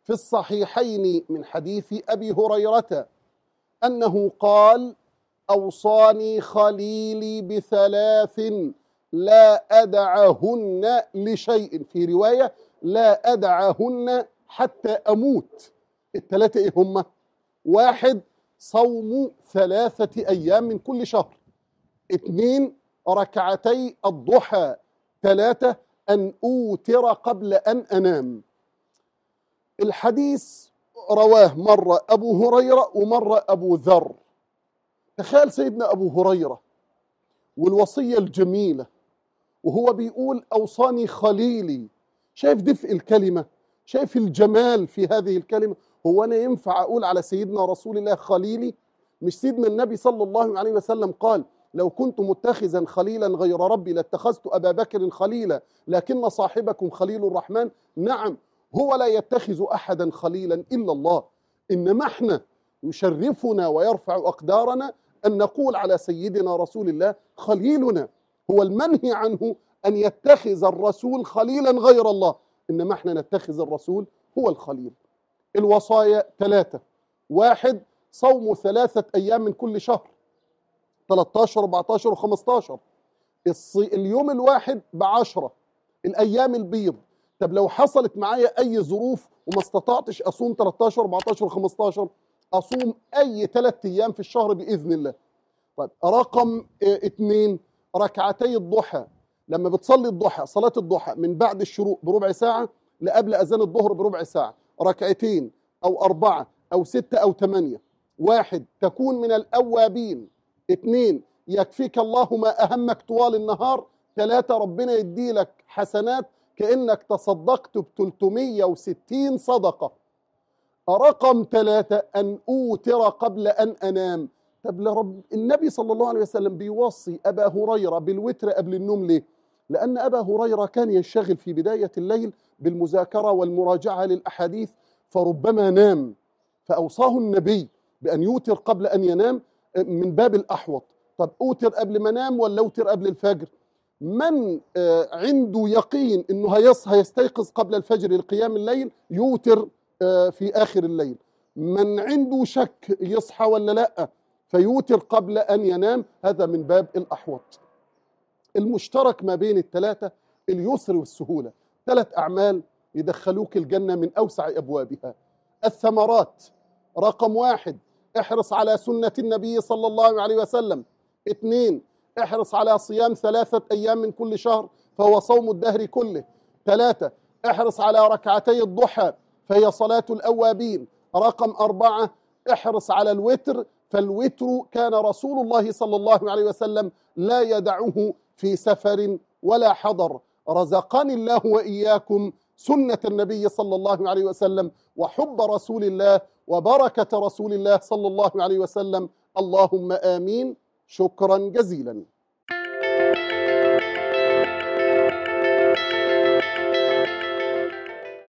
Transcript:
في الصحيحين من حديث أبي هريرة أنه قال: أوصاني خليلي بثلاث لا أدعهن لشيء، في رواية لا أدعهن حتى أموت. الثلاثة إيه هم؟ واحد، صوم 3 أيام من كل شهر. 2، ركعتي الضحى. 3، أن أوتر قبل أن أنام. الحديث رواه مرة أبو هريرة ومرة أبو ذر. تخيل سيدنا أبو هريرة والوصية الجميلة وهو بيقول: أوصاني خليلي. شايف دفء الكلمة؟ شايف الجمال في هذه الكلمة؟ هو أنا ينفع أقول على سيدنا رسول الله خليلي؟ مش سيدنا النبي صلى الله عليه وسلم قال: لو كنت متخذا خليلا غير ربي لاتخذت أبا بكر خليلا لكن صاحبكم خليل الرحمن. نعم، هو لا يتخذ أحدا خليلا إلا الله، إنما احنا يشرفنا ويرفع أقدارنا أن نقول على سيدنا رسول الله خليلنا. هو المنهي عنه أن يتخذ الرسول خليلا غير الله، إنما احنا نتخذ الرسول هو الخليل. الوصايا 3: 1، صوم 3 أيام من كل شهر، 13 14 و15. اليوم الواحد ب10 الأيام البيض. طب لو حصلت معايا أي ظروف وما استطعتش أصوم 13 14 و15، أصوم أي 3 أيام في الشهر بإذن الله. طيب، رقم 2، ركعتي الضحى. لما بتصلي الضحى، صلاة الضحى، من بعد الشروق بربع ساعة لقبل أذان الظهر بربع ساعة، ركعتين أو 4 أو 6 أو 8. 1، تكون من الأوابين. 2، يكفيك الله ما أهمك طوال النهار. 3، ربنا يدي لك حسنات كأنك تصدقت ب360 صدقة. رقم 3، أن أوتر قبل أن أنام. طب النبي صلى الله عليه وسلم بيوصي أبا هريرة بالوتر قبل النوم ليه؟ لأن أبا هريرة كان ينشغل في بداية الليل بالمذاكرة والمراجعة للأحاديث فربما نام، فأوصاه النبي بأن يوتر قبل أن ينام من باب الأحوط. طب أوتر قبل ما أنام ولا أوتر قبل الفجر؟ من عنده يقين أنه هيستيقظ قبل الفجر لقيام الليل يوتر في آخر الليل. من عنده شك يصحى ولا لأ فيوتر قبل أن ينام، هذا من باب الأحوط. المشترك ما بين الثلاثة اليسر والسهولة. 3 أعمال يدخلوك الجنة من أوسع أبوابها. الثمرات: رقم 1، احرص على سنة النبي صلى الله عليه وسلم. 2، احرص على صيام 3 أيام من كل شهر فهو صوم الدهر كله. 3، احرص على ركعتي الضحى فهي صلاة الأوابين. رقم 4، احرص على الوتر، فالوتر كان رسول الله صلى الله عليه وسلم لا يدعه في سفر ولا حضر. رزقني الله وإياكم سنة النبي صلى الله عليه وسلم وحب رسول الله وبركة رسول الله صلى الله عليه وسلم. اللهم آمين. شكرا جزيلا.